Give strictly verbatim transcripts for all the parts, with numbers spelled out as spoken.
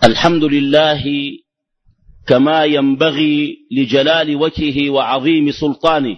الحمد لله كما ينبغي لجلال وجهه وعظيم سلطانه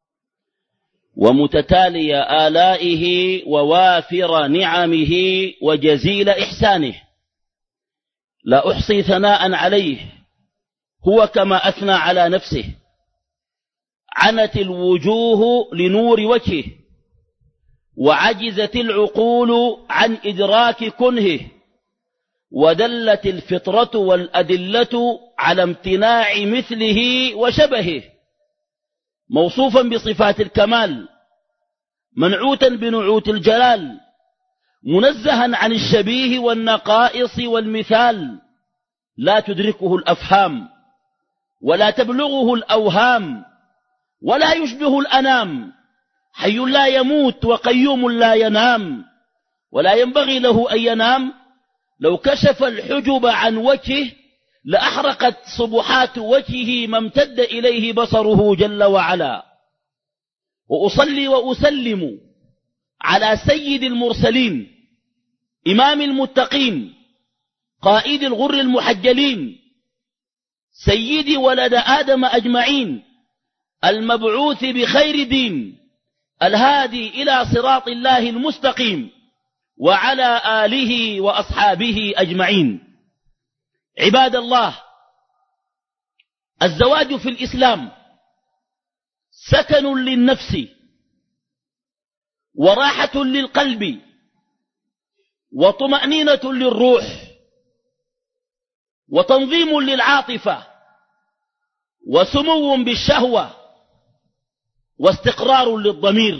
ومتتالي آلائه ووافر نعمه وجزيل إحسانه، لا أحصي ثناء عليه، هو كما أثنى على نفسه. عنت الوجوه لنور وجهه، وعجزت العقول عن إدراك كنهه، ودلت الفطرة والأدلة على امتناع مثله وشبهه. موصوفا بصفات الكمال، منعوتا بنعوت الجلال، منزها عن الشبيه والنقائص والمثال، لا تدركه الأفهام ولا تبلغه الأوهام ولا يشبه الأنام، حي لا يموت وقيوم لا ينام، ولا ينبغي له أن ينام. لو كشف الحجب عن وجهه لأحرقت صبحات وجهه ما امتد إليه بصره جل وعلا. وأصلي وأسلم على سيد المرسلين، إمام المتقين، قائد الغر المحجلين، سيد ولد آدم أجمعين، المبعوث بخير دين، الهادي إلى صراط الله المستقيم، وعلى آله وأصحابه أجمعين. عباد الله، الزواج في الإسلام سكن للنفس وراحة للقلب وطمأنينة للروح وتنظيم للعاطفة وسمو بالشهوة واستقرار للضمير.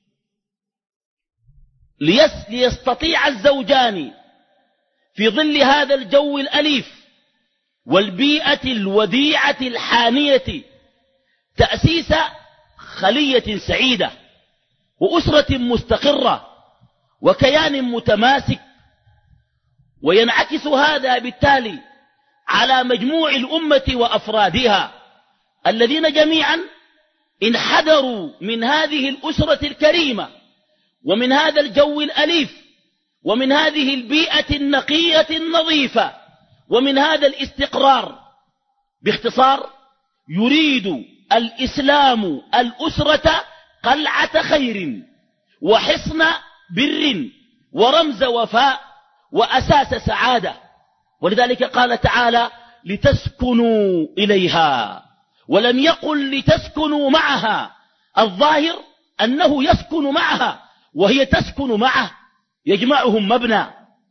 ليستطيع الزوجان في ظل هذا الجو الأليف والبيئة الوديعة الحانية تأسيس خلية سعيدة وأسرة مستقرة وكيان متماسك، وينعكس هذا بالتالي على مجموع الأمة وأفرادها الذين جميعا انحدروا من هذه الأسرة الكريمة ومن هذا الجو الأليف ومن هذه البيئة النقية النظيفة ومن هذا الاستقرار. باختصار، يريد الإسلام الأسرة قلعة خير وحصن بر ورمز وفاء وأساس سعادة. ولذلك قال تعالى: لتسكنوا إليها، ولم يقل لتسكنوا معها. الظاهر أنه يسكن معها وهي تسكن معه، يجمعهم مبنى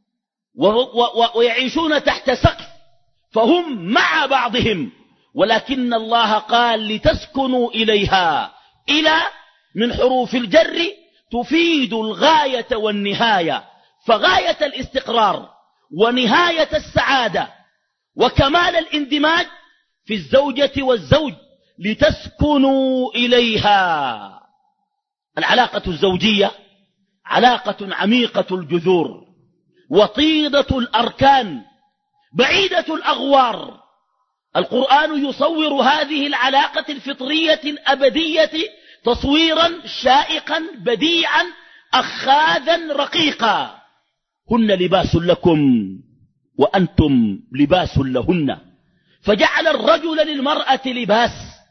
ويعيشون تحت سقف، فهم مع بعضهم، ولكن الله قال لتسكنوا إليها. إلى من حروف الجر تفيد الغاية والنهاية، فغاية الاستقرار ونهاية السعادة وكمال الاندماج في الزوجة والزوج لتسكنوا إليها. العلاقة الزوجية علاقة عميقة الجذور وطيدة الأركان بعيدة الأغوار. القرآن يصور هذه العلاقة الفطرية الأبدية تصويرا شائقا بديعا أخاذا رقيقا. هن لباس لكم وأنتم لباس لهن، فجعل الرجل للمرأة لباس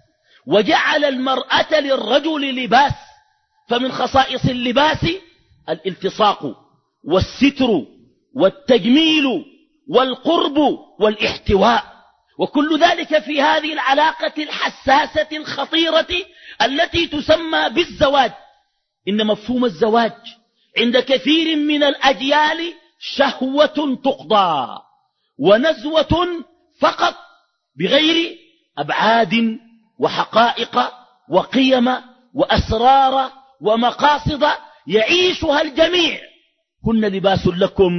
وجعل المرأة للرجل لباس. فمن خصائص اللباس الالتصاق والستر والتجميل والقرب والاحتواء، وكل ذلك في هذه العلاقة الحساسة الخطيرة التي تسمى بالزواج. إن مفهوم الزواج عند كثير من الأجيال شهوة تقضى ونزوة فقط، بغير أبعاد وحقائق وقيم وأسرار ومقاصد يعيشها الجميع. هن لباس لكم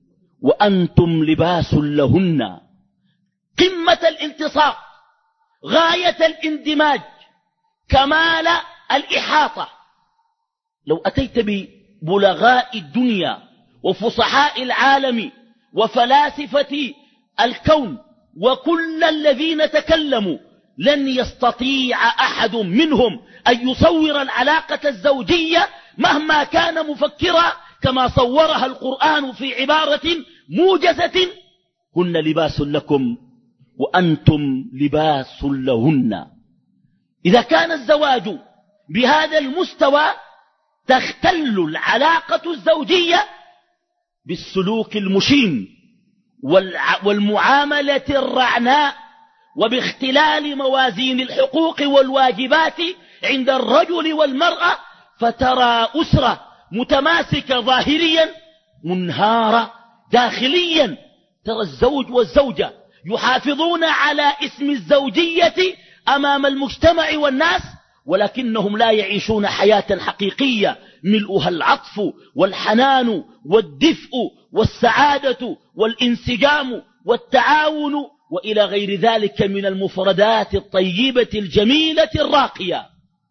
وأنتم لباس لهن. قمة الالتصاق، غاية الاندماج، كمال الإحاطة. لو أتيت ببلغاء الدنيا وفصحاء العالم وفلاسفة الكون وكل الذين تكلموا، لن يستطيع أحد منهم أن يصور العلاقة الزوجية مهما كان مفكرا كما صورها القرآن في عبارة موجزة هن لباس لكم وأنتم لباس لهن. إذا كان الزواج بهذا المستوى تختل العلاقة الزوجية بالسلوك المشين والمعاملة الرعناء وباختلال موازين الحقوق والواجبات عند الرجل والمرأة، فترى أسرة متماسكة ظاهريا منهارة داخليا. ترى الزوج والزوجة يحافظون على اسم الزوجية أمام المجتمع والناس، ولكنهم لا يعيشون حياة حقيقية ملؤها العطف والحنان والدفء والسعادة والانسجام والتعاون وإلى غير ذلك من المفردات الطيبة الجميلة الراقية.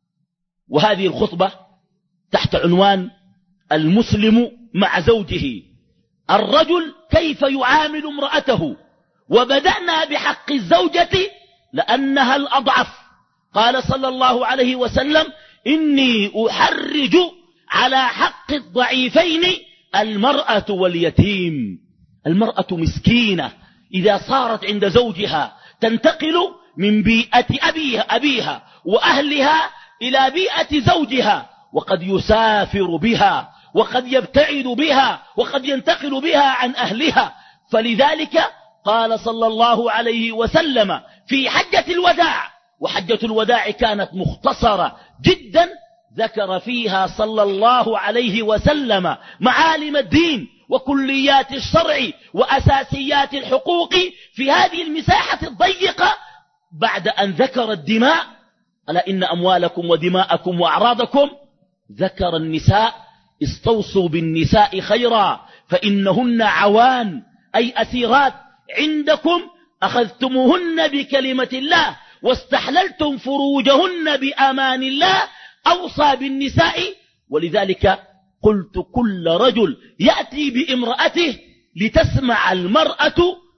وهذه الخطبة تحت عنوان المسلم مع زوجه، الرجل كيف يعامل امرأته. وبدأنا بحق الزوجة لأنها الأضعف. قال صلى الله عليه وسلم: إني أحرج على حق الضعيفين المرأة واليتيم. المرأة مسكينة إذا صارت عند زوجها تنتقل من بيئة أبيها, أبيها وأهلها إلى بيئة زوجها، وقد يسافر بها وقد يبتعد بها وقد ينتقل بها عن أهلها. فلذلك قال صلى الله عليه وسلم في حجة الوداع، وحجة الوداع كانت مختصرة جدا، ذكر فيها صلى الله عليه وسلم معالم الدين وكليات الشرع وأساسيات الحقوق في هذه المساحة الضيقة، بعد أن ذكر الدماء: ألا إن أموالكم ودماءكم وأعراضكم. ذكر النساء: استوصوا بالنساء خيرا فإنهن عوان، أي أسيرات عندكم، أخذتموهن بكلمة الله واستحللتم فروجهن بأمان الله. أوصى بالنساء. ولذلك قلت: كل رجل يأتي بامرأته لتسمع المرأة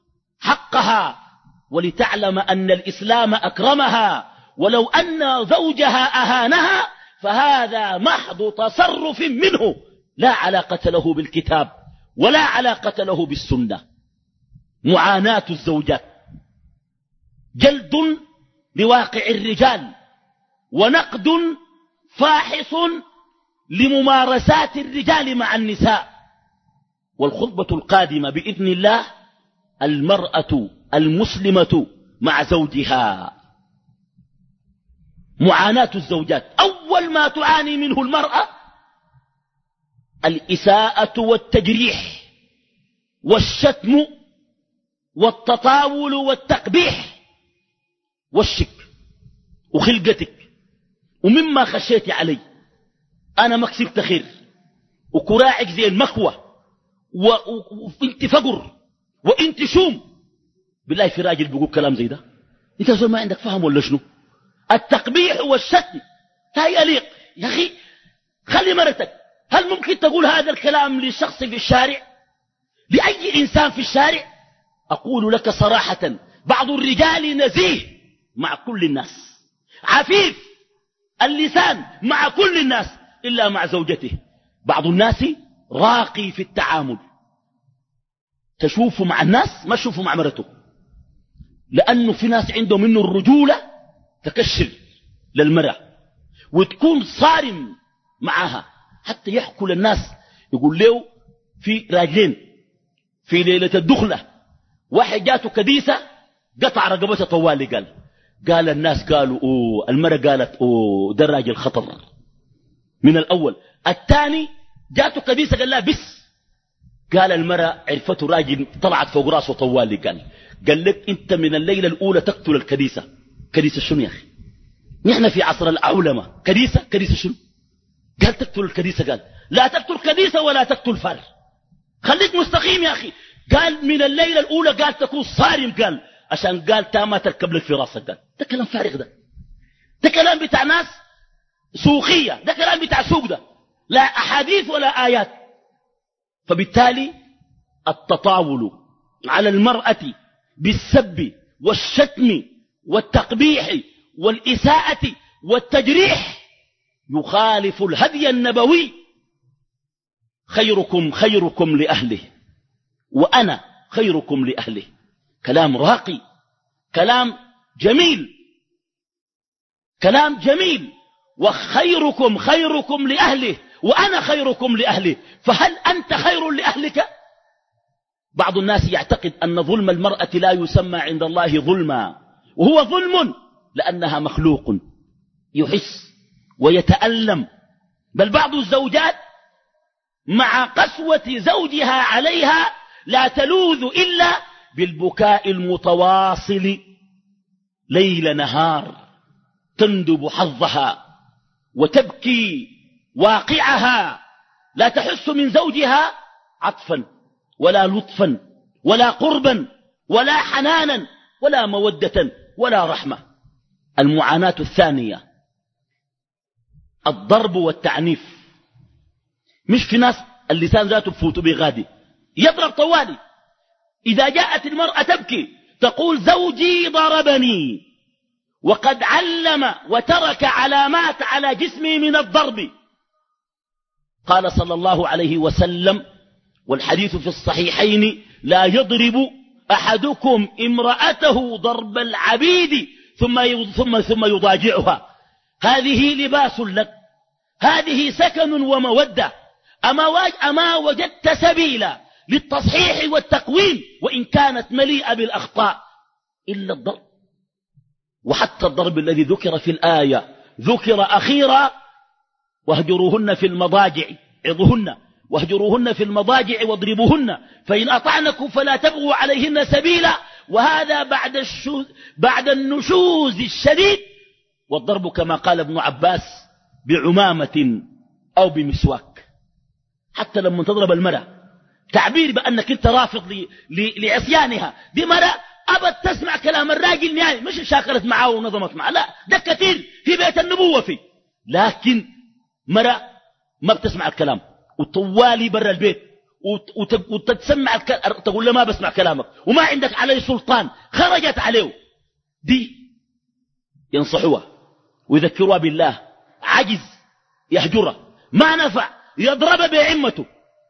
حقها ولتعلم أن الإسلام أكرمها، ولو أن زوجها أهانها فهذا محض تصرف منه، لا علاقة له بالكتاب ولا علاقة له بالسنة. معاناة الزوجات: جلد بواقع الرجال، ونقد فاحص لممارسات الرجال مع النساء. والخطبة القادمة بإذن الله: المرأة المسلمة مع زوجها. معاناة الزوجات: أول ما تعاني منه المرأة الإساءة والتجريح والشتم والتطاول والتقبيح والشك وخلقتك ومما خشيت علي. أنا ما كسبت خير وكراعك زي المكوى وانت فقر وانت شوم. بالله في راجل بيقول كلام زي ده؟ انت زول ما عندك فهم ولا شنو؟ التقبيح والشتم لا يليق. يا أخي خلي مرتك. هل ممكن تقول هذا الكلام لشخص في الشارع، لأي إنسان في الشارع؟ أقول لك صراحة: بعض الرجال نزيه مع كل الناس، عفيف اللسان مع كل الناس إلا مع زوجته. بعض الناس راقي في التعامل، تشوفه مع الناس ما تشوفه مع مرته، لأنه في ناس عندهم منه الرجولة تكشر للمرأة وتكون صارم معها. حتى يحكوا للناس يقول له في راجلين في ليلة الدخلة واحد جاته كديسة قطع رقبته طوالي. قال قال الناس قالوا أوه، المرأة قالت أوه ده الراجل خطر من الأول. الثاني جاته كديسة قال لا بس، قال المرأة عرفته راجل طلعت فوق راسه طوالي. قال قال لك انت من الليلة الأولى تقتل الكديسة. كديسة شنو يا أخي؟ نحن في عصر العولمة. كديسة كديسة شنو؟ قال تقتل الكديسة. قال لا تقتل كديسة ولا تقتل فار، خليك مستقيم يا أخي. قال من الليلة الأولى قال تكون صارم، قال عشان قال تاما تركب لك في راسك. قال ده كلام فارغ، ده ده كلام بتاع ناس سوقية، ده كلام بتاع سوق، ده لا أحاديث ولا آيات. فبالتالي التطاول على المرأة بالسب والشتم والتقبيح والإساءة والتجريح يخالف الهدي النبوي. خيركم خيركم لأهله، وأنا خيركم لأهله. كلام راقي، كلام جميل، كلام جميل. وخيركم خيركم لأهله وأنا خيركم لأهله، فهل أنت خير لأهلك؟ بعض الناس يعتقد أن ظلم المرأة لا يسمى عند الله ظلما، وهو ظلم لأنها مخلوق يحس ويتألم. بل بعض الزوجات مع قسوة زوجها عليها لا تلوذ إلا بالبكاء المتواصل ليل نهار، تندب حظها وتبكي واقعها، لا تحس من زوجها عطفا ولا لطفا ولا قربا ولا حنانا ولا مودة ولا رحمة. المعاناة الثانية الضرب والتعنيف. مش في ناس اللسان ذاته بفوت بغادي يضرب طوالي. إذا جاءت المرأة تبكي تقول زوجي ضربني وقد علم وترك علامات على جسمي من الضرب. قال صلى الله عليه وسلم والحديث في الصحيحين: لا يضرب أحدكم امرأته ضرب العبيد ثم ثم ثم يضاجعها، هذه لباس لك، هذه سكن ومودة، أما, أما وجدت سبيلا للتصحيح والتقويم وإن كانت مليئة بالأخطاء إلا الضرب. وحتى الضرب الذي ذكر في الآية ذكر أخيرا: واهجروهن في المضاجع، عظوهن واهجروهن في المضاجع واضربوهن فإن أطعنكم فلا تبغوا عليهن سبيلا. وهذا بعد, بعد النشوز الشديد. والضرب كما قال ابن عباس بعمامة أو بمسواك. حتى لما تضرب المرأة تعبير بأنك انت رافض لعصيانها، دي مرأة أبد تسمع كلام الراجل نهائي، مش شاكرت معه ونظمت معه، لا، ده كثير في بيت النبوة فيه. لكن مرأة ما بتسمع الكلام وطوالي برا البيت وتتسمع الكلام، تقول له ما بسمع كلامك وما عندك عليه سلطان، خرجت عليه، دي ينصحوها ويذكروها بالله. عجز يهجرها، ما نفع يضرب بعمته،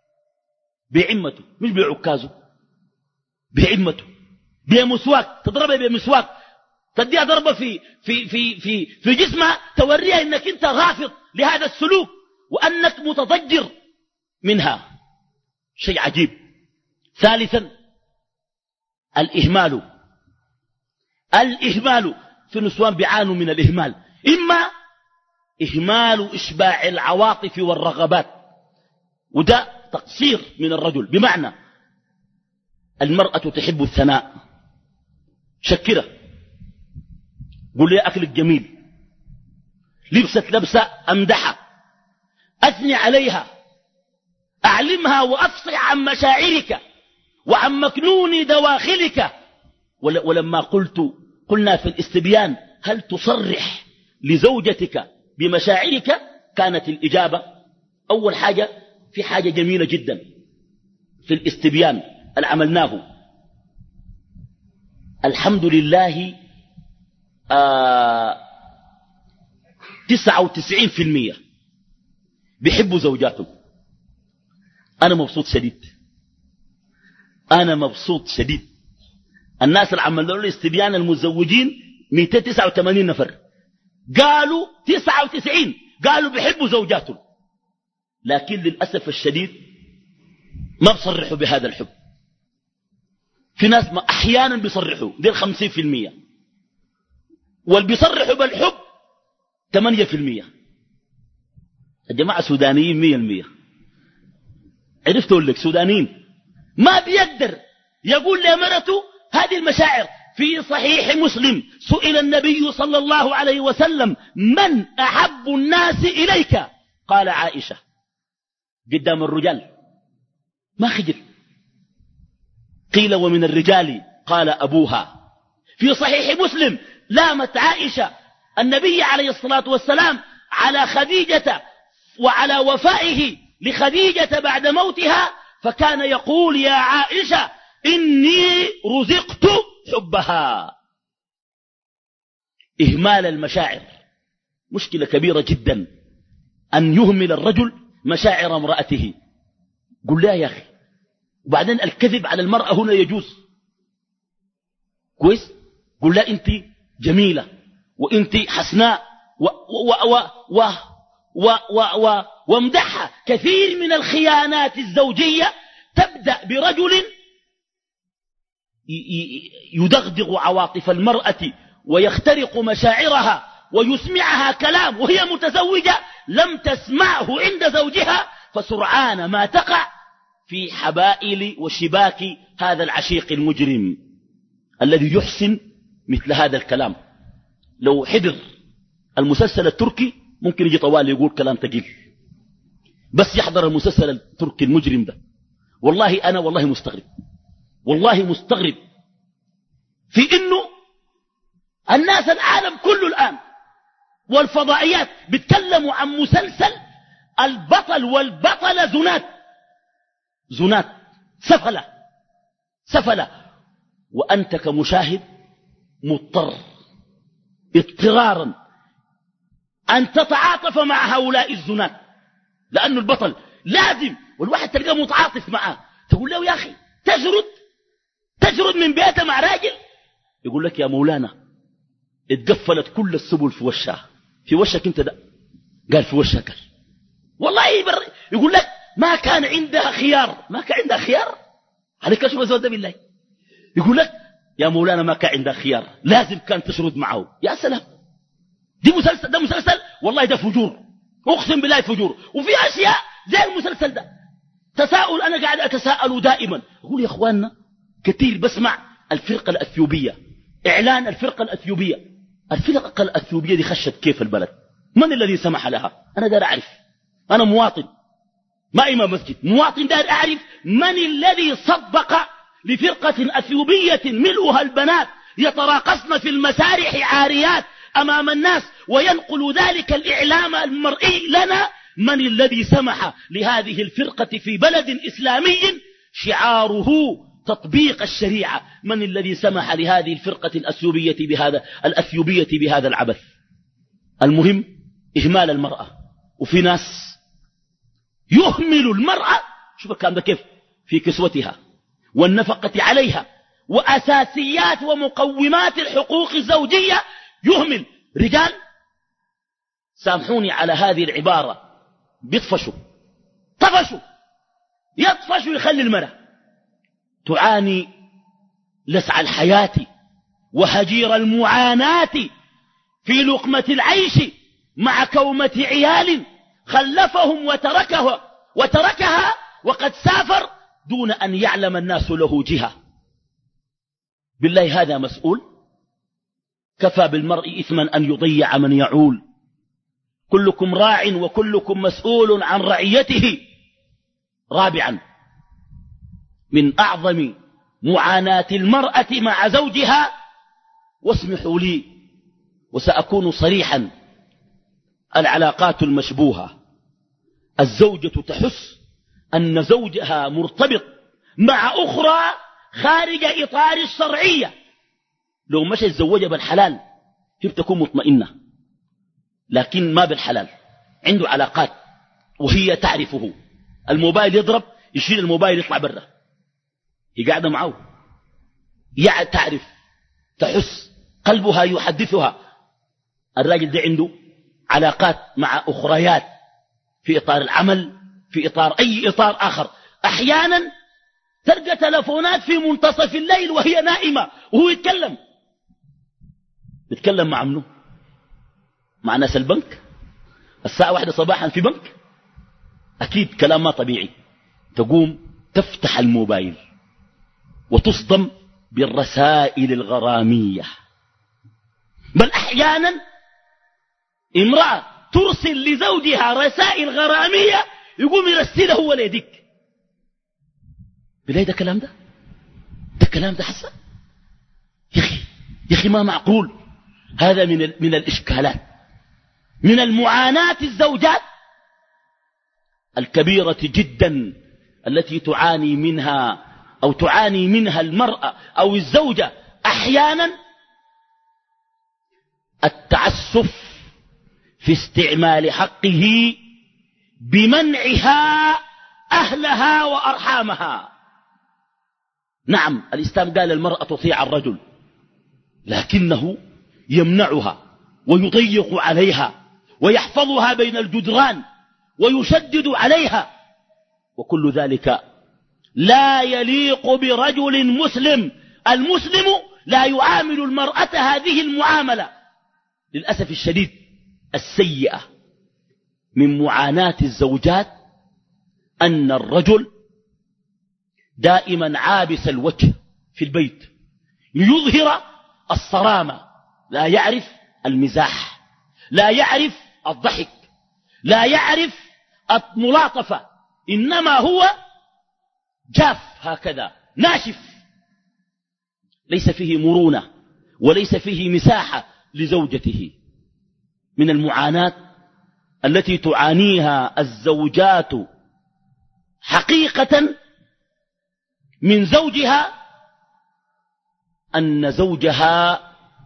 بعمته مش بعكازه، بعمته، بمسواك، تضربها بمسواك، تديها ضربة في, في, في, في, في جسمها توريها انك انت رافض لهذا السلوك وانك متضجر منها. شيء عجيب. ثالثا الإهمال. الإهمال في نسوان بيعانوا من الإهمال، إما إهمال إشباع العواطف والرغبات، وده تقصير من الرجل، بمعنى المرأة تحب الثناء، شكرة، قل لي أكلك جميل، لبست لبسة أمدحها، أثني عليها، أعلمها وأفصح عن مشاعرك وعن مكنون دواخلك. ولما قلت قلنا في الاستبيان: هل تصرح لزوجتك بمشاعرك؟ كانت الإجابة أول حاجة في حاجة جميلة جدا في الاستبيان اللي عملناه، الحمد لله آه تسعة وتسعين في المية بيحبوا زوجاتهم. أنا مبسوط شديد، أنا مبسوط شديد. الناس اللي عملوا له استبيان المزوجين مئتين وتسعة وثمانين نفر قالوا تسعة وتسعين قالوا بيحبوا زوجاتهم، لكن للأسف الشديد ما بصرحوا بهذا الحب. في ناس ما أحيانا بيصرحوا، دي الخمسين في المية، واللي بيصرحوا بالحب ثمانية في المية. الجماعة سودانيين مية المية، عرفت أقول لك سودانيين ما بيقدر يقول لمرته هذه المشاعر. في صحيح مسلم سئل النبي صلى الله عليه وسلم: من أحب الناس إليك؟ قال عائشة. قدام الرجال ما خجل. قيل: ومن الرجال؟ قال: أبوها. في صحيح مسلم لامت عائشة النبي عليه الصلاة والسلام على خديجة وعلى وفائه لخديجة بعد موتها، فكان يقول: يا عائشة إني رزقت حبها. إهمال المشاعر مشكلة كبيرة جدا، أن يهمل الرجل مشاعر امرأته. قل لا يا أخي، وبعدين الكذب على المرأة هنا يجوز. كويس؟ قل لا أنت جميلة وأنت حسناء و و و و و و و وامدحها. كثير من الخيانات الزوجية تبدأ برجل يدغدغ عواطف المرأة ويخترق مشاعرها ويسمعها كلام وهي متزوجة لم تسمعه عند زوجها، فسرعان ما تقع في حبائل وشباك هذا العشيق المجرم الذي يحسن مثل هذا الكلام. لو حضر المسلسل التركي ممكن يجي طوال يقول كلام ثقيل، بس يحضر المسلسل التركي المجرم ده والله أنا والله مستغرب، والله مستغرب في إنه الناس العالم كله الآن والفضائيات بيتكلموا عن مسلسل البطل والبطلة زنات زنات سفلة سفلة، وأنت كمشاهد مضطر اضطرارا أن تتعاطف مع هؤلاء الزنات، لأن البطل لازم والواحد تلقاه متعاطف معه، تقول له يا أخي تجرد تجرد من بيته مع راجل، يقول لك يا مولانا اتقفلت كل السبل في وشها. في وشك انت ده؟ قال في وشك. والله يبر يقول لك ما كان عندها خيار، ما كان عندها خيار عليك شو بزود بالله. يقول لك يا مولانا ما كان عندها خيار، لازم كان تشرد معه. يا سلام، دي مسلسل ده مسلسل والله ده فجور، اقسم بالله فجور. وفي اشياء زي المسلسل ده تساؤل انا قاعد اتساءل دائما، اقول يا اخواننا كثير بسمع الفرقه الاثيوبيه، اعلان الفرقه الاثيوبيه. الفرقه الاثيوبيه دي خشت كيف البلد؟ من الذي سمح لها؟ انا دار اعرف، انا مواطن ما امام مسجد، مواطن دار اعرف من الذي صدق لفرقه اثيوبيه ملؤها البنات يتراقصن في المسارح عاريات امام الناس وينقل ذلك الاعلام المرئي لنا. من الذي سمح لهذه الفرقه في بلد اسلامي شعاره تطبيق الشريعة؟ من الذي سمح لهذه الفرقة الأثيوبية بهذا الأثيوبية بهذا العبث؟ المهم إهمال المرأة، وفي ناس يهمل المرأة. شوف الكلام ده كيف، في كسوتها والنفقة عليها وأساسيات ومقومات الحقوق الزوجية يهمل. رجال سامحوني على هذه العبارة بيطفشوا طفشوا يطفشوا يخلي المرأة تعاني لسع الحياة وهجير المعاناة في لقمة العيش مع كومة عيال خلفهم وتركها, وتركها وقد سافر دون أن يعلم الناس له جهة. بالله هذا مسؤول؟ كفى بالمرء إثما أن يضيع من يعول. كلكم راع وكلكم مسؤول عن رعيته. رابعا، من أعظم معاناة المرأة مع زوجها، واسمحوا لي وسأكون صريحا، العلاقات المشبوهة. الزوجة تحس أن زوجها مرتبط مع أخرى خارج إطار الشرعية. لو مش يتزوجها بالحلال هي بتكون مطمئنة، لكن ما بالحلال، عنده علاقات وهي تعرفه. الموبايل يضرب يشيل الموبايل يطلع برا، هي قاعدة معه، يعني تعرف تحس، قلبها يحدثها. الراجل ده عنده علاقات مع أخريات في إطار العمل، في إطار أي إطار آخر. أحيانا تلقى تلفونات في منتصف الليل وهي نائمة وهو يتكلم. يتكلم مع منه؟ مع ناس البنك الساعة واحدة صباحا في بنك؟ أكيد كلام ما طبيعي. تقوم تفتح الموبايل وتصدم بالرسائل الغرامية. بل أحيانا امرأة ترسل لزوجها رسائل غرامية يقوم يرسلها هو ليدك. بلاي ده كلام ده ده كلام ده حسن يا أخي يا أخي ما معقول. هذا من, من الإشكالات، من المعاناة الزوجات الكبيرة جدا التي تعاني منها أو تعاني منها المرأة أو الزوجة أحيانا. التعسف في استعمال حقه بمنعها أهلها وأرحامها. نعم الإسلام قال المرأة تطيع الرجل، لكنه يمنعها ويضيق عليها ويحفظها بين الجدران ويشدد عليها، وكل ذلك لا يليق برجل مسلم. المسلم لا يعامل المرأة هذه المعاملة للأسف الشديد السيئة. من معاناة الزوجات أن الرجل دائما عابس الوجه في البيت ليظهر الصرامة، لا يعرف المزاح، لا يعرف الضحك، لا يعرف الملاطفة، إنما هو جاف هكذا ناشف، ليس فيه مرونة وليس فيه مساحة لزوجته. من المعاناة التي تعانيها الزوجات حقيقة من زوجها أن زوجها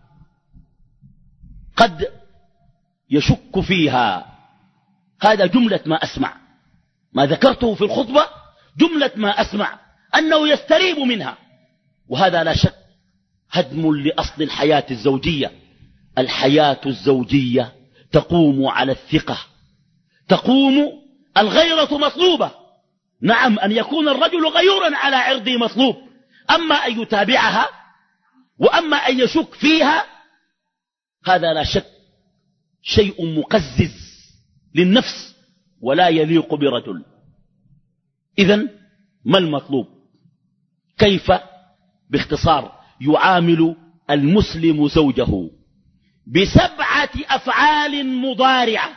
قد يشك فيها. هذا جملة ما أسمع، ما ذكرته في الخطبة جملة ما أسمع أنه يستريب منها، وهذا لا شك هدم لأصل الحياة الزوجية. الحياة الزوجية تقوم على الثقة، تقوم الغيرة مطلوبة. نعم أن يكون الرجل غيورا على عرضه مطلوب، أما أن يتابعها وأما أن يشك فيها هذا لا شك شيء مقزز للنفس ولا يليق برجل. إذن ما المطلوب؟ كيف باختصار يعامل المسلم زوجه؟ بسبعة أفعال مضارعة.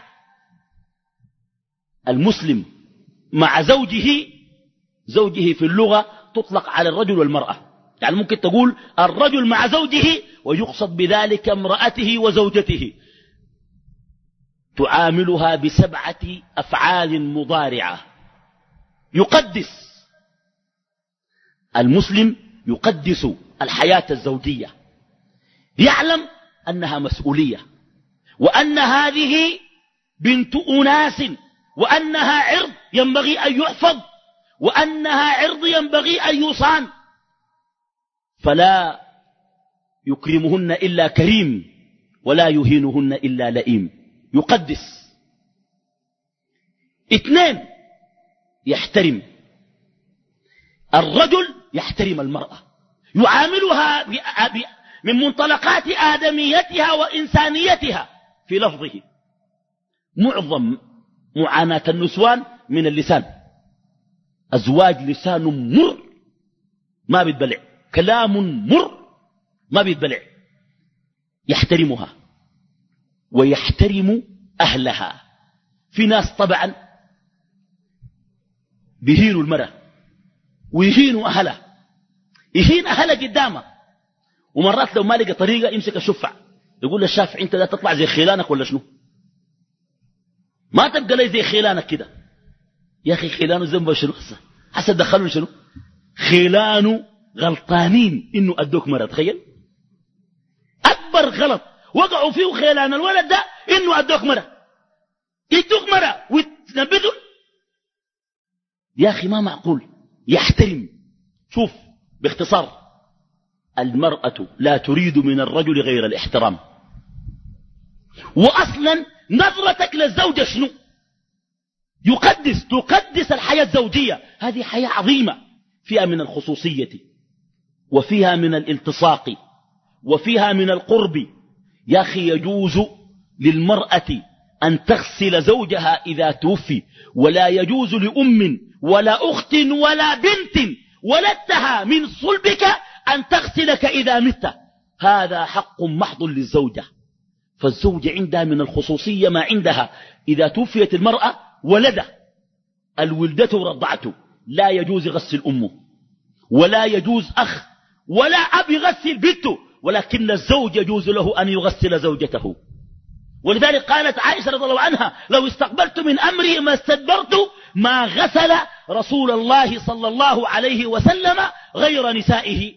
المسلم مع زوجه، زوجه في اللغة تطلق على الرجل والمرأة، يعني ممكن تقول الرجل مع زوجه ويقصد بذلك امرأته وزوجته، تعاملها بسبعة أفعال مضارعة. يقدس المسلم، يقدس الحياة الزوجية، يعلم أنها مسؤولية، وأن هذه بنت أناس، وأنها عرض ينبغي أن يحفظ، وأنها عرض ينبغي أن يصان، فلا يكرمهن إلا كريم ولا يهينهن إلا لئيم. يقدس. اثنين، يحترم. الرجل يحترم المرأة، يعاملها من منطلقات آدميتها وإنسانيتها في لفظه. معظم معاناة النسوان من اللسان. أزواج لسان مر ما بيتبلع، كلام مر ما بيتبلع. يحترمها ويحترم أهلها. في ناس طبعا بيهينوا المرأة ويهينوا أهلها، يهين أهلها قدامها، ومرات لو ما لقى طريقة يمسك الشفع يقول للشافع انت لا تطلع زي خيلانك ولا شنو، ما تبقى لي زي خيلانك كده. يا أخي خيلانه ذنبه شنو؟ حسن دخلوا شنو؟ خيلانه غلطانين إنه أدوك مرة. تخيل أكبر غلط وقعوا فيه خيلان الولد ده إنه أدوك مرة، يدوك مرة ويتنبذوا. يا أخي ما معقول. يحترم. شوف باختصار، المرأة لا تريد من الرجل غير الاحترام. وأصلا نظرتك للزوجة شنو؟ يقدس، تقدس الحياة الزوجية. هذه حياة عظيمة فيها من الخصوصية وفيها من الالتصاق وفيها من القرب. يا أخي يجوز للمرأة أن تغسل زوجها إذا توفي، ولا يجوز لأم ولا أخت ولا بنت ولدتها من صلبك أن تغسلك إذا مت. هذا حق محض للزوجة. فالزوجة عندها من الخصوصية ما عندها. إذا توفيت المرأة ولده الولدة رضعته، لا يجوز يغسل أمه، ولا يجوز أخ ولا أب يغسل بنته، ولكن الزوج يجوز له أن يغسل زوجته. ولذلك قالت عائشة رضي الله عنها لو استقبلت من أمري ما استدبرت ما غسل رسول الله صلى الله عليه وسلم غير نسائه.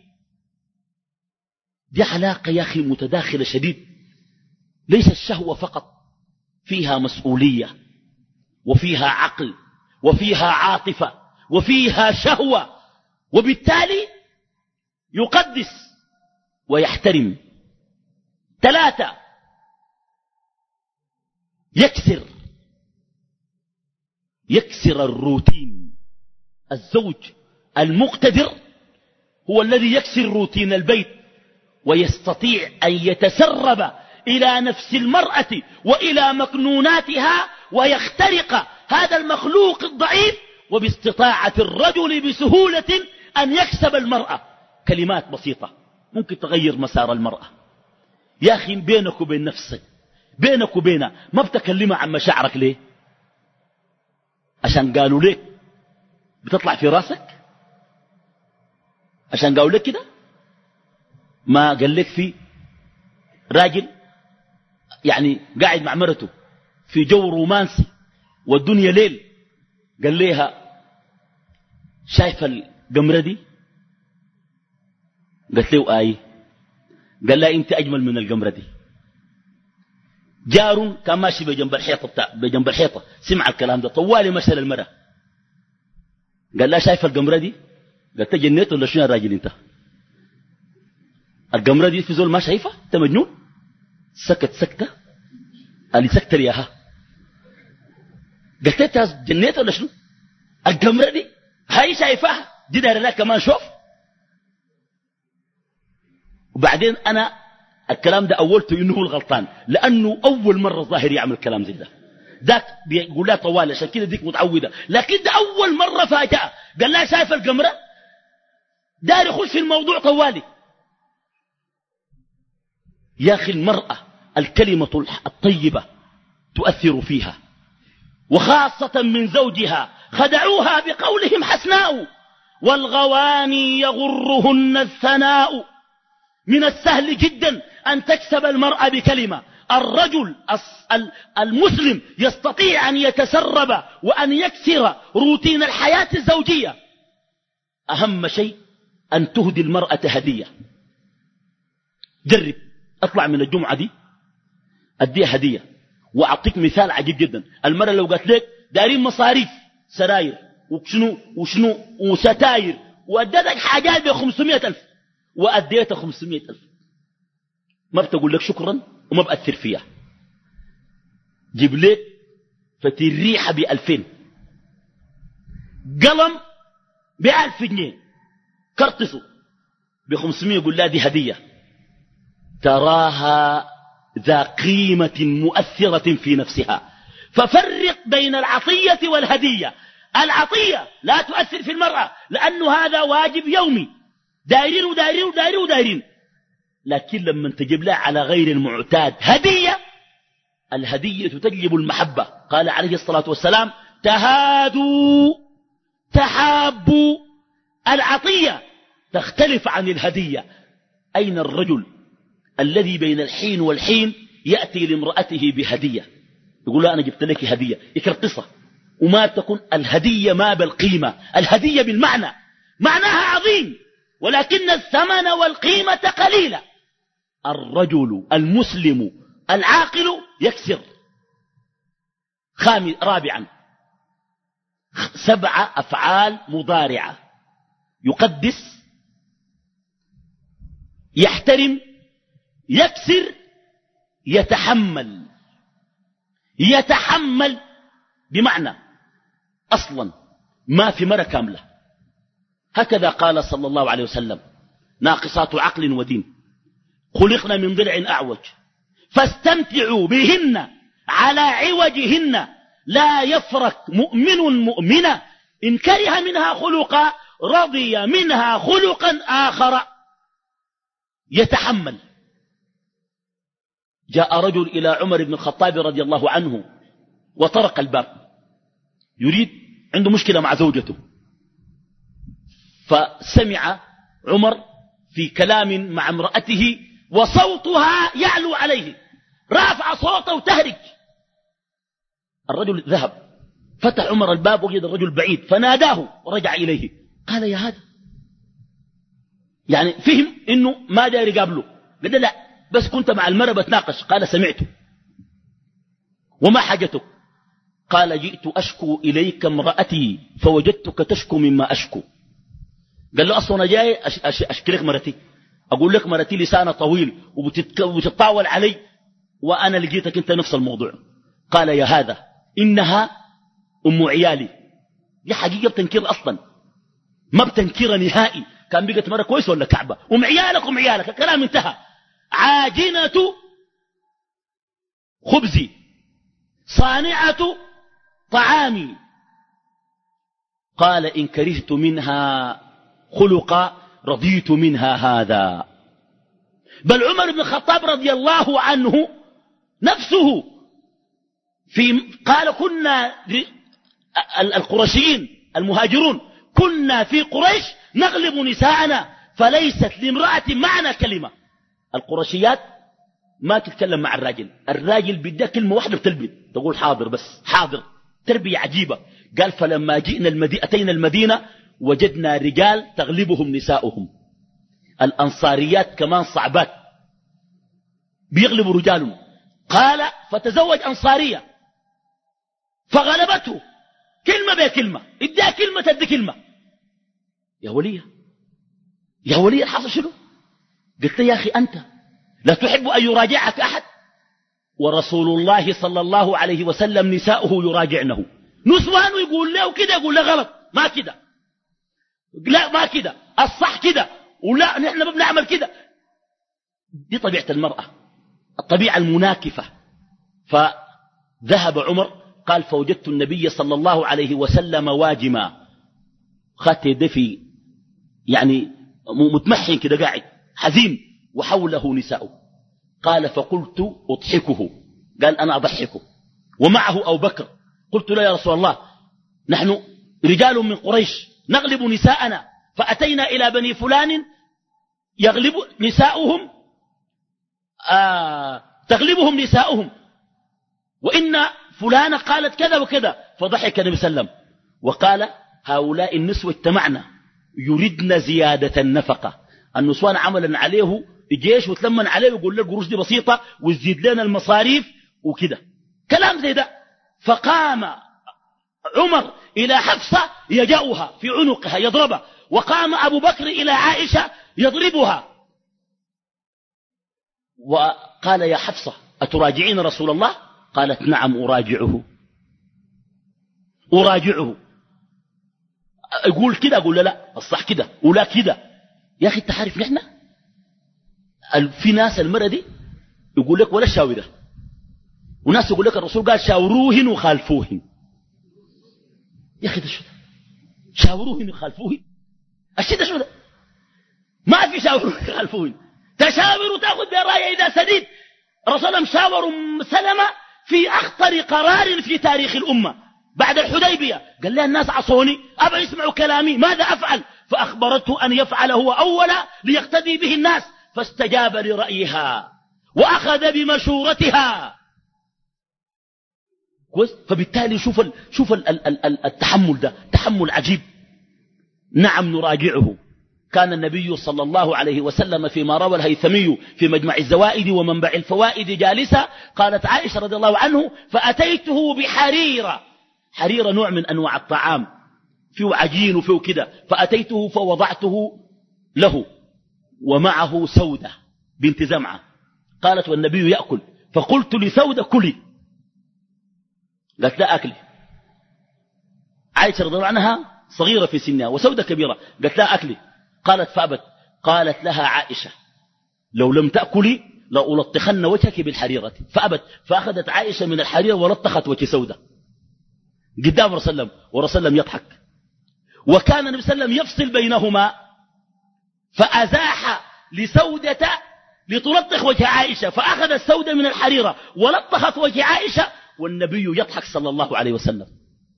دي علاقة يا أخي متداخلة شديد. ليس الشهوة فقط، فيها مسؤولية وفيها عقل وفيها عاطفة وفيها شهوة، وبالتالي يقدس ويحترم. ثلاثة يكسر يكسر الروتين. الزوج المقتدر هو الذي يكسر روتين البيت ويستطيع أن يتسرب إلى نفس المرأة وإلى مكنوناتها ويخترق هذا المخلوق الضعيف، وباستطاعة الرجل بسهولة أن يكسب المرأة. كلمات بسيطة ممكن تغير مسار المرأة. يا أخي بينك وبين نفسك، بينك وبينها، ما بتكلمها عن مشاعرك ليه؟ عشان قالوا لك بتطلع في راسك؟ عشان قالوا لك كده؟ ما قال لك في راجل يعني قاعد مع مرته في جو رومانسي والدنيا ليل، قال لها شايفة القمرة دي؟ قالت له آي. قال لها انت أجمل من القمرة دي. جار كان ماشي بجنب الحيطة بتاع بجنب الحيطة سمع الكلام ده طوالي مشى للمرأة، قال لها شايفة القمرة دي؟ قالت جنيت ولا شنو يا راجل انت؟ القمرة دي في زول ما شايفة؟ انت مجنون؟ سكت سكتة قال لي سكت ليها. قلت انت جنيت ولا شنو؟ القمرة دي هاي شايفاها دي دايره لك كمان شوف. وبعدين انا الكلام ده اولته انه هو الغلطان، لانه اول مره الظاهر يعمل كلام زي ده. ذاك بيقول لها طوال عشان كده ديك متعوده، لكن ده اول مره فاجأ. قال لها شايف القمره؟ دار يخش في الموضوع طوالي. يا اخي المراه الكلمه الطيبه تؤثر فيها، وخاصه من زوجها. خدعوها بقولهم حسناء والغواني يغرهن الثناء. من السهل جدا أن تكسب المرأة بكلمة. الرجل المسلم يستطيع أن يتسرب وأن يكسر روتين الحياة الزوجية. أهم شيء أن تهدي المرأة هدية. جرب أطلع من الجمعة دي أديها هدية. وأعطيك مثال عجيب جدا. المرأة لو قالت لك دارين مصاريف سراير وشنو وشنو وستاير وأدتك حاجات بخمسمائة ألف وأديت خمسمائة ألف، ما بتقول لك شكرا وما بأثر فيها. جيب لك فتير ريحة بألفين، قلم بألف جنيه، كرتسه بخمسمائة، يقول لا دي هدية. تراها ذا قيمة مؤثرة في نفسها. ففرق بين العطية والهدية. العطية لا تؤثر في المرأة لأنه هذا واجب يومي، دايرين ودايرين ودايرين ودايرين. لكن لما تجيب لها على غير المعتاد هدية، الهدية تجلب المحبة. قال عليه الصلاة والسلام تهادوا تحابوا. العطية تختلف عن الهدية. أين الرجل الذي بين الحين والحين يأتي لامرأته بهدية، يقول له أنا جبت لك هدية، يكرقصها، وما تكون الهدية ما بالقيمة، الهدية بالمعنى، معناها عظيم ولكن الثمن والقيمة قليلة. الرجل المسلم العاقل يكسر. خامس رابعا سبعة أفعال مضارعة: يقدس، يحترم، يكسر، يتحمل. يتحمل بمعنى أصلا ما في مرة كاملة. هكذا قال صلى الله عليه وسلم: ناقصات عقل ودين خلقنا من ضلع أعوج فاستمتعوا بهن على عوجهن لا يفرق مؤمن مؤمنة إن كره منها خلقا رضي منها خلقا آخر. يتحمل. جاء رجل إلى عمر بن الخطاب رضي الله عنه وطرق الباب، يريد عنده مشكلة مع زوجته، فسمع عمر في كلام مع امرأته وصوتها يعلو عليه، رافع صوته وتهرج. الرجل ذهب، فتح عمر الباب وجد الرجل بعيد فناداه ورجع إليه، قال يا هذا، يعني فهم إنه ما داير يقابله. قال لا بس كنت مع المرأة بتناقش. قال سمعته. وما حاجتك؟ قال جئت أشكو إليك امرأتي فوجدتك تشكو مما أشكو. قال له أصلا أنا جاي أش أش أشكي لك مرتي، أقول لك مرتي لسانة طويل وبتتطاول علي، وأنا لقيتك أنت نفس الموضوع. قال يا هذا إنها أم عيالي. دي حقيقة بتنكر أصلا، ما بتنكر نهائي. كان بقت مرة كويس ولا كعبة؟ أم عيالك أم عيالك، الكلام انتهى. عاجنة خبزي صانعة طعامي. قال إن كرهت منها خلقا رضيت منها هذا. بل عمر بن الخطاب رضي الله عنه نفسه في قال كنا القرشيين المهاجرون كنا في قريش نغلب نساءنا فليست لامرأة معنا كلمة. القرشيات ما تتكلم مع الراجل، الراجل بدها كلمة واحدة بتلبي تقول حاضر، بس حاضر. تربية عجيبة. قال فلما جئنا المدينة أتينا المدينة وجدنا رجال تغلبهم نساؤهم. الأنصاريات كمان صعبات بيغلبوا رجالهم. قال فتزوج أنصارية فغلبته كلمة بكلمة، اديها كلمة تدي كلمة. يا ولية يا ولية الحصل شنو؟ قلت يا أخي أنت لا تحب أن يراجعك أحد، ورسول الله صلى الله عليه وسلم نساؤه يراجعنه. نسوانه يقول له كده يقول له غلط، ما كده، لا ما كده، الصح كده، ولا نحن ما بنعمل كده. دي طبيعة المرأة، الطبيعة المناكفة. فذهب عمر قال فوجدت النبي صلى الله عليه وسلم واجما، خدت يده في يعني متمحن كده قاعد حزين وحوله نساؤه. قال فقلت أضحكه، قال أنا أضحكه، ومعه أبو بكر. قلت له يا رسول الله نحن رجال من قريش نغلب نساءنا، فأتينا إلى بني فلان يغلب نساؤهم آه تغلبهم نساؤهم، وإن فلانة قالت كذا وكذا. فضحك النبي صلى الله عليه وسلم وقال هؤلاء النسوة اجتمعنا يردن زيادة النفقة. النسوان عملا عليه جيش وتلمن عليه ويقول لك قروش دي بسيطة ويزيد لنا المصاريف وكده كلام زي ده. فقام عمر إلى حفصة يجأها في عنقها يضربها، وقام أبو بكر إلى عائشة يضربها، وقال يا حفصة أتراجعين رسول الله؟ قالت نعم أراجعه أراجعه. يقول كده أقول له لا الصح كده ولا كده. يا أخي تعرف نحن في ناس المرة دي يقول لك ولا شاوره، وناس يقول لك الرسول قال شاوروهن وخالفوهن. يا أخي ده شو ده؟ شاوروهن وخالفوهن، الشيء ده شو ده؟ ما في شاوروهن وخالفوهن، تشاور وتأخذ برأي إذا سديد. الرسول شاور سلمة في أخطر قرار في تاريخ الأمة بعد الحديبية. قال لها الناس عصوني أبا يسمعوا كلامي ماذا أفعل؟ فأخبرته أن يفعل هو أولا ليقتدي به الناس، فاستجاب لرأيها وأخذ بمشورتها. فبالتالي شوف ال شوف ال ال ال التحمل ده تحمل عجيب. نعم نراجعه. كان النبي صلى الله عليه وسلم فيما روى الهيثمي في مجمع الزوائد ومنبع الفوائد جالسا، قالت عائشة رضي الله عنه فأتيته بحريرة. حريرة نوع من أنواع الطعام فيه عجين وفيه كده، فأتيته فوضعته له ومعه سودة بنت زمعة. قالت والنبي يأكل، فقلت لسودة كلي، قالت لا أكلي. عائشة رضي الله عنها صغيرة في سنها وسودة كبيرة، قالت لا أكلي. قالت فأبت. قالت لها عائشة لو لم تأكلي لألطخن وجهك بالحريرة، فأبت. فأخذت عائشة من الحريرة ولطخت وجه سودة قدام رسول الله، ورسول الله يضحك. وكان النبي صلى الله عليه وسلم يفصل بينهما، فأزاح لسودة لتلطخ وجه عائشة، فأخذ السودة من الحريرة ولطخت وجه عائشة والنبي يضحك صلى الله عليه وسلم.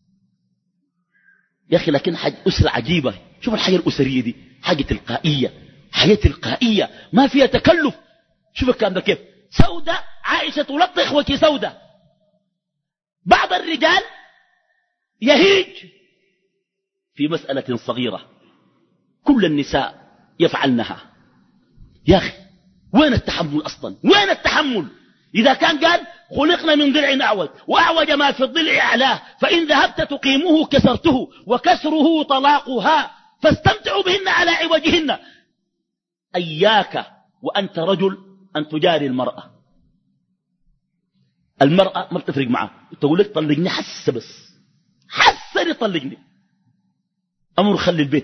يا أخي لكن حاجة أسرة عجيبة. شوف الحاجة الأسرية دي حاجة تلقائية، حاجة تلقائية ما فيها تكلف. شوف الكلام ده كيف. سودة عائشة تلطخ وجه سودة. بعض الرجال يهيج في مسألة صغيرة كل النساء يفعلنها. يا أخي وين التحمل أصلا؟ وين التحمل؟ إذا كان قال خلقنا من ضلع أعوج وأعوج ما في الضلع أعلاه، فإن ذهبت تقيمه كسرته وكسره طلاقها. فاستمتعوا بهن على عوجهن. إياك وأنت رجل أن تجاري المرأة. المرأة ما بتفرق معها، تقول لك طلقني حس بس حس طلقني، أمر خلي البيت،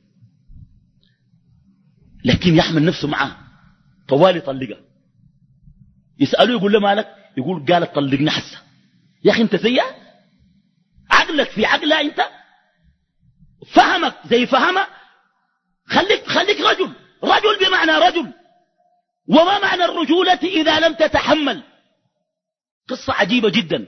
لكن يحمل نفسه معاه طوالي طلقها. يسألوه يقول له مالك، يقول قالت طلقني حسه. يا أخي أنت سيئة، عقلك في عقلها، أنت فهمك زي فهمه. خليك خليك رجل، رجل بمعنى رجل. وما معنى الرجولة إذا لم تتحمل؟ قصة عجيبة جدا.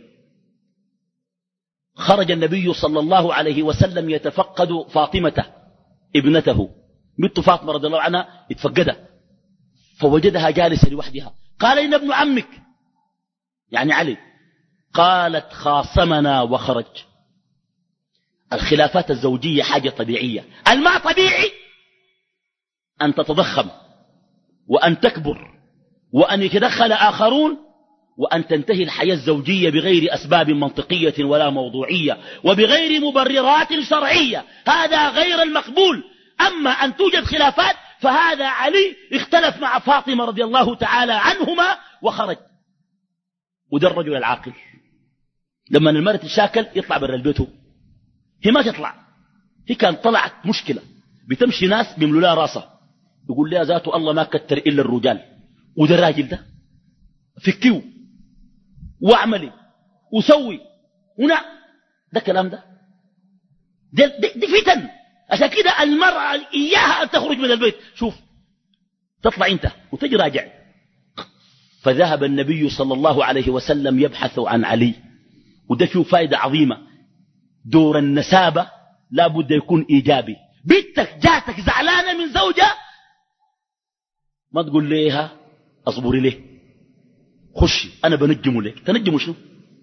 خرج النبي صلى الله عليه وسلم يتفقد فاطمة ابنته، بنت فاطمة رضي الله عنها يتفقدها، فوجدها جالسة لوحدها. قال إن ابن عمك يعني علي. قالت خاصمنا وخرج. الخلافات الزوجية حاجة طبيعية. الماء طبيعي أن تتضخم وأن تكبر وأن يتدخل آخرون وأن تنتهي الحياة الزوجية بغير أسباب منطقية ولا موضوعية وبغير مبررات شرعية. هذا غير المقبول. أما أن توجد خلافات فهذا علي اختلف مع فاطمة رضي الله تعالى عنهما وخرج. وده الرجل العاقل. لما المرأة تشاكل يطلع برا البيت، هي ما تطلع، هي كان طلعت مشكلة بتمشي ناس بيملوا لها راسها، يقول لها ذاته الله ما كتر إلا الرجال، وده الراجل ده فكيو واعملي وسوي هنا، ده كلام ده دي, دي, دي فتن. عشان كده المرأة إياها أن تخرج من البيت. شوف تطلع انت وتجي راجع. فذهب النبي صلى الله عليه وسلم يبحث عن علي، وده فيه فائدة عظيمة. دور النسابة لا بد يكون إيجابي. بنتك جاتك زعلانة من زوجة، ما تقول ليها أصبري ليه، خشي أنا بنجمه لك. تنجمه شنو؟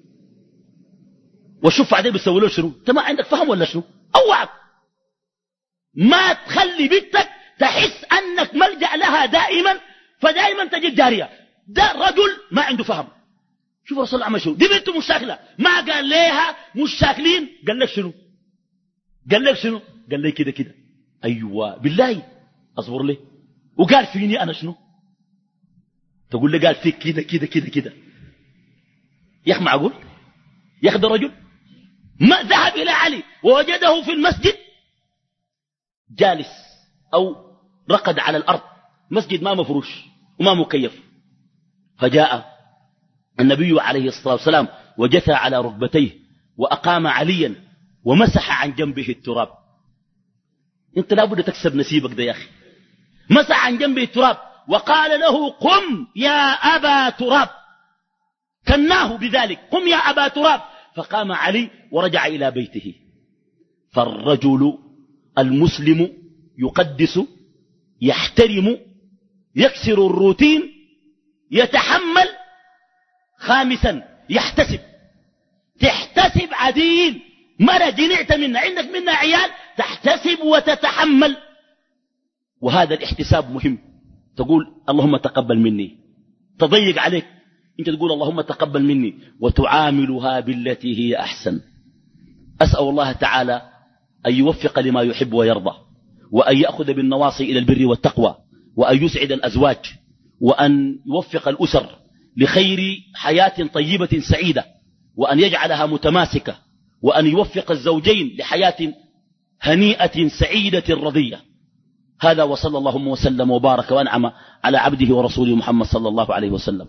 وشوف عليه بيسوي له شنو؟ انت ما عندك فهم ولا شنو؟ اوعك ما تخلي بنتك تحس أنك ملجأ لها دائما، فدائما تجد جارية. ده رجل ما عنده فهم. شوف رسول الله عمل شنو. دي بنته مش شاكلة، ما قال ليها مش شاكلين، قال لك شنو؟ قال لك شنو؟ قال لي كده كده. أيوة بالله أصبر لي. وقال فيني أنا شنو؟ تقول لي قال فيك كده كده كده كده. يا أخي معقول؟ يا أخي ده رجل. ما ذهب إلى علي ووجده في المسجد جالس أو رقد على الأرض، مسجد ما مفروش وما مكيف. فجاء النبي عليه الصلاة والسلام وجثى على ركبتيه وأقام عليا ومسح عن جنبه التراب. انت لابد تكسب نسيبك ده يا أخي. مسح عن جنبه التراب وقال له قم يا أبا تراب، كناه بذلك، قم يا أبا تراب. فقام علي ورجع إلى بيته. فالرجل المسلم يقدس، يحترم، يكسر الروتين، يتحمل. خامسا يحتسب. تحتسب عديل. مرة جنعت منا، عندك منا عيال، تحتسب وتتحمل. وهذا الاحتساب مهم. تقول اللهم تقبل مني، تضيق عليك انت تقول اللهم تقبل مني، وتعاملها بالتي هي أحسن. أسأل الله تعالى أن يوفق لما يحب ويرضى، وأن يأخذ بالنواصي إلى البر والتقوى، وأن يسعد الأزواج، وأن يوفق الأسر لخير حياة طيبة سعيدة، وأن يجعلها متماسكة، وأن يوفق الزوجين لحياة هنيئة سعيدة رضية. هذا وصلى اللهم وسلم وبارك وأنعم على عبده ورسوله محمد صلى الله عليه وسلم.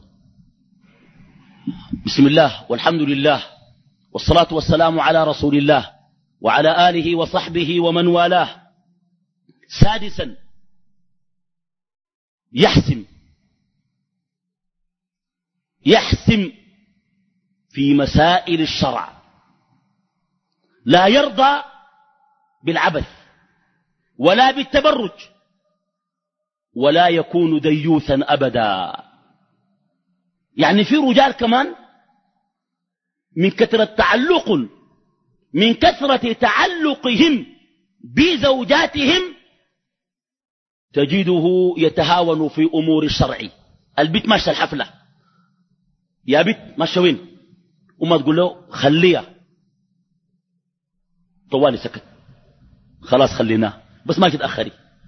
بسم الله والحمد لله والصلاة والسلام على رسول الله وعلى آله وصحبه ومن والاه. سادسا يحسم يحسم في مسائل الشرع، لا يرضى بالعبث ولا بالتبرج، ولا يكون ديوثا أبدا. يعني في رجال كمان من كثرة تعلق من كثرة تعلقهم بزوجاتهم تجده يتهاون في أمور الشرع. البيت ماشى الحفلة، يا بيت ماشى وين؟ وما تقول له خليها، طوالي سكت، خلاص خليناه، بس ما تتأخري.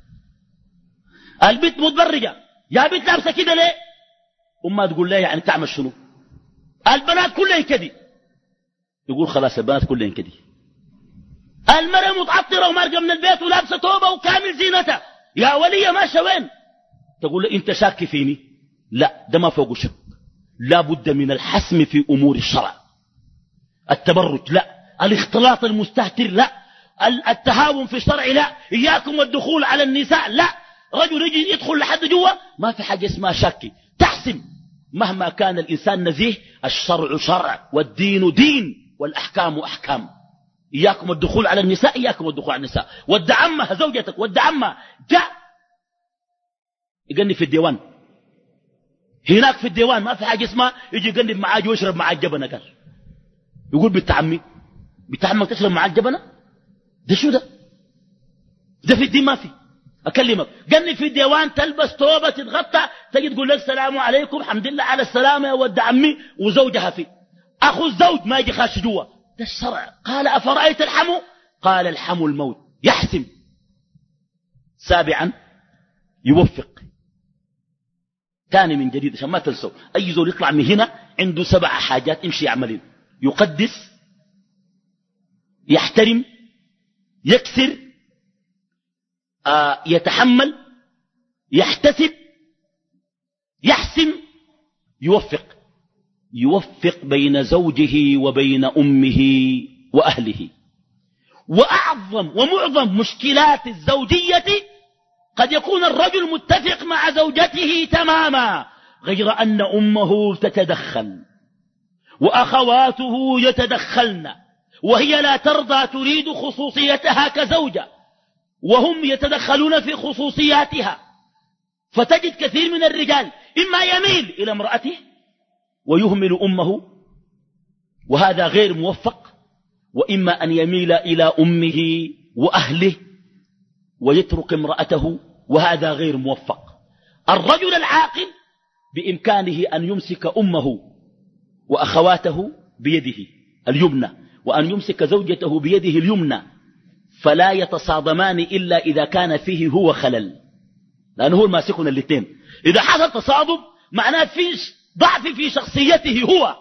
البنت متبرجة، يا بنت لابسة كده ليه؟ أمها تقول لها يعني تعمل شنو؟ البنات كلهم كدي. يقول خلاص البنات كلهم كدي. المرأة متعطرة ومارقة من البيت ولابسة توبة وكامل زينتها، يا ولية ماشية وين؟ تقول له انت شاك فيني؟ لا، ده ما فوق شك، لا بد من الحسم في امور الشرع. التبرج لا، الاختلاط المستهتر لا، التهاون في الشرع لا، اياكم والدخول على النساء لا. رجل يجي يدخل لحد جوا ما في حاجة اسمها شاكي، تحسم. مهما كان الانسان نزيه، الشرع شرع والدين دين والاحكام احكام. اياكم الدخول على النساء، اياكم الدخول على النساء. ود عمها زوجتك، ود عمها جاء يقنب في الديوان، هناك في الديوان ما في حاجة اسمها يجي يقنب معاه ويشرب معاه الجبنة. قال يقول بنت عمي، بنت عمك تشرب معاه الجبنة؟ ده شو ده؟ ده في الدين ما في. اكلمك قنب في الديوان، تلبس توبة تتغطى، تجي تقول لك السلام عليكم الحمد لله على السلامة يا ود عمي، وزوجها في. اخو الزوج ما يجي خاش جوا. ده الشرع. قال افرأيت الحمو؟ قال الحمو الموت. يحسم. سابعا يوفق. ثاني من جديد عشان ما تنسوا، اي زول يطلع من هنا عنده سبع حاجات امشي يعملين: يقدس، يحترم، يكسر، آه يتحمل، يحتسب، يحسم، يوفق. يوفق بين زوجه وبين أمه وأهله. وأعظم ومعظم مشكلات الزوجية قد يكون الرجل متفق مع زوجته تماما، غير أن أمه تتدخل وأخواته يتدخلن، وهي لا ترضى، تريد خصوصيتها كزوجة، وهم يتدخلون في خصوصياتها. فتجد كثير من الرجال إما يميل إلى امرأته ويهمل أمه وهذا غير موفق، وإما أن يميل إلى أمه وأهله ويترك امرأته وهذا غير موفق. الرجل العاقل بإمكانه أن يمسك أمه وأخواته بيده اليمنى، وأن يمسك زوجته بيده اليمنى، فلا يتصادمان إلا إذا كان فيه هو خلل، لأنه هو الماسكون الاثنين. إذا حصل تصادم معناه في ضعف في شخصيته هو.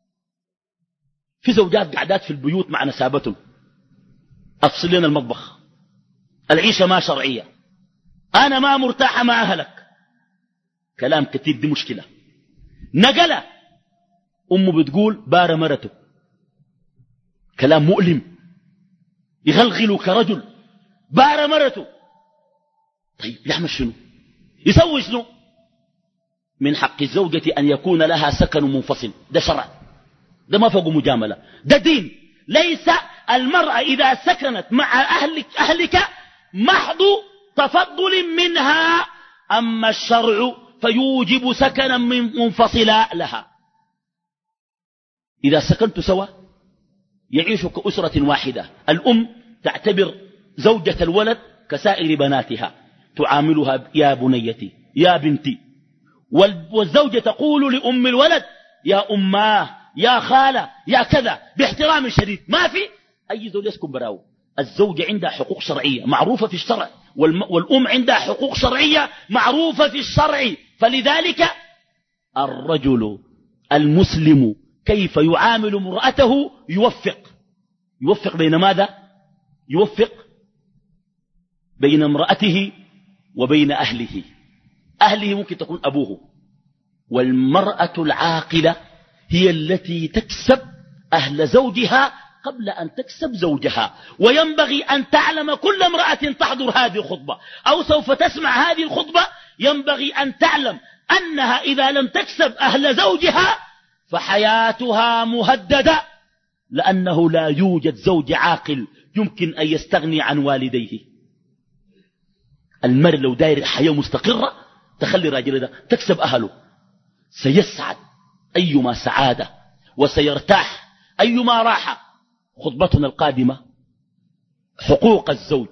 في زوجات قعدات في البيوت مع نسابتهم، أفصل لنا المطبخ، العيشة ما شرعية، أنا ما مرتاحة مع أهلك، كلام كثير، دي مشكلة. نقلة أمه بتقول بار مرته، كلام مؤلم، يغلغل كرجل، بار مرته. طيب يعمل شنو؟ يسوي شنو؟ من حق الزوجة أن يكون لها سكن منفصل، ده شرع، ده ما فوق مجاملة، ده دين. ليس المرأة إذا سكنت مع أهلك, أهلك محض تفضل منها، أما الشرع فيوجب سكنا منفصلا لها. إذا سكنت سوا يعيش كأسرة واحدة، الأم تعتبر زوجة الولد كسائر بناتها، تعاملها يا بنيتي يا بنتي، والزوجة تقول لأم الولد يا أماه يا خالة يا كذا باحترام شديد. ما في أي زوج يسكن براو. الزوجة عندها حقوق شرعية معروفة في الشرع، والأم عندها حقوق شرعية معروفة في الشرع. فلذلك الرجل المسلم كيف يعامل امرأته يوفق. يوفق بين ماذا؟ يوفق بين امرأته وبين أهله. أهله ممكن تكون أبوه، والمرأة العاقلة هي التي تكسب أهل زوجها قبل أن تكسب زوجها. وينبغي أن تعلم كل امرأة تحضر هذه الخطبة أو سوف تسمع هذه الخطبة، ينبغي أن تعلم أنها إذا لم تكسب أهل زوجها فحياتها مهددة، لأنه لا يوجد زوج عاقل يمكن أن يستغني عن والديه. المرء لو داير حياة مستقرة تخلي راجل ده تكسب أهله، سيسعد أيما سعادة وسيرتاح أيما راحة. خطبتنا القادمة حقوق الزوج.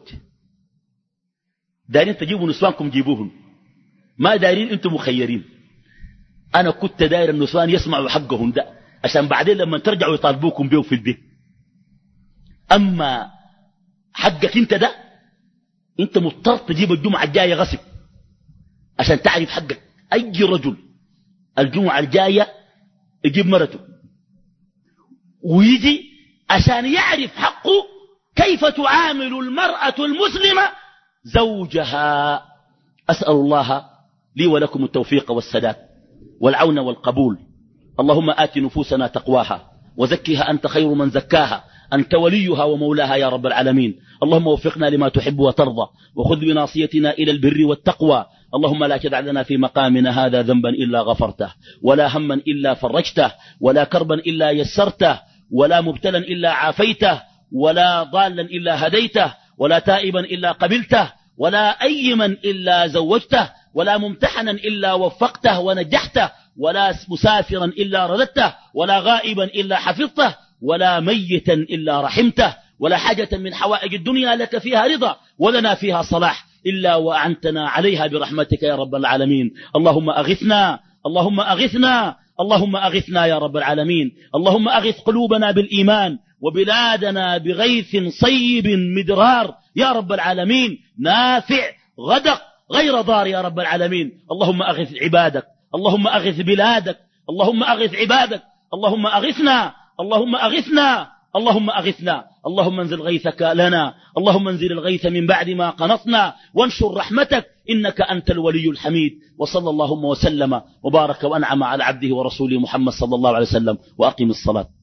دارين تجيبوا نسوانكم جيبوهم، ما دارين انتم مخيرين. أنا كنت داير النسوان يسمعوا حقهم ده عشان بعدين لما ترجعوا يطالبوكم بيه في البيت. أما حقك انت ده انت مضطر تجيب الجمعة الجاية غصب عشان تعرف حقك. اي رجل الجمعة الجاية يجيب مرته ويجي عشان يعرف حقه، كيف تعامل المرأة المسلمة زوجها. أسأل الله لي ولكم التوفيق والسداد والعون والقبول. اللهم آت نفوسنا تقواها وزكها أنت خير من زكاها، أنت وليها ومولاها يا رب العالمين. اللهم وفقنا لما تحب وترضى، وخذ بناصيتنا إلى البر والتقوى. اللهم لا تدع لنا في مقامنا هذا ذنبا إلا غفرته، ولا هما إلا فرجته، ولا كربا إلا يسرته، ولا مبتلا إلا عافيته، ولا ضالا إلا هديته، ولا تائبا إلا قبلته، ولا أيما إلا زوجته، ولا ممتحنا إلا وفقته ونجحته، ولا مسافرا إلا رددته، ولا غائبا إلا حفظته، ولا ميتا إلا رحمته، ولا حاجة من حوائج الدنيا لك فيها رضا ولنا فيها صلاح إلا وأعنتنا عليها برحمتك يا رب العالمين. اللهم أغثنا، اللهم أغثنا، اللهم أغثنا يا رب العالمين. اللهم أغث قلوبنا بالإيمان، وبلادنا بغيث صيب مدرار يا رب العالمين، نافع غدق غير ضار يا رب العالمين. اللهم أغث عبادك، اللهم أغث بلادك، اللهم أغث عبادك، اللهم أغثنا، اللهم أغثنا، اللهم أغثنا. اللهم انزل غيثك لنا، اللهم انزل الغيث من بعد ما قنطنا، وانشر رحمتك إنك أنت الولي الحميد. وصلى اللهم وسلم وبارك وأنعم على عبده ورسوله محمد صلى الله عليه وسلم. وأقم الصلاة.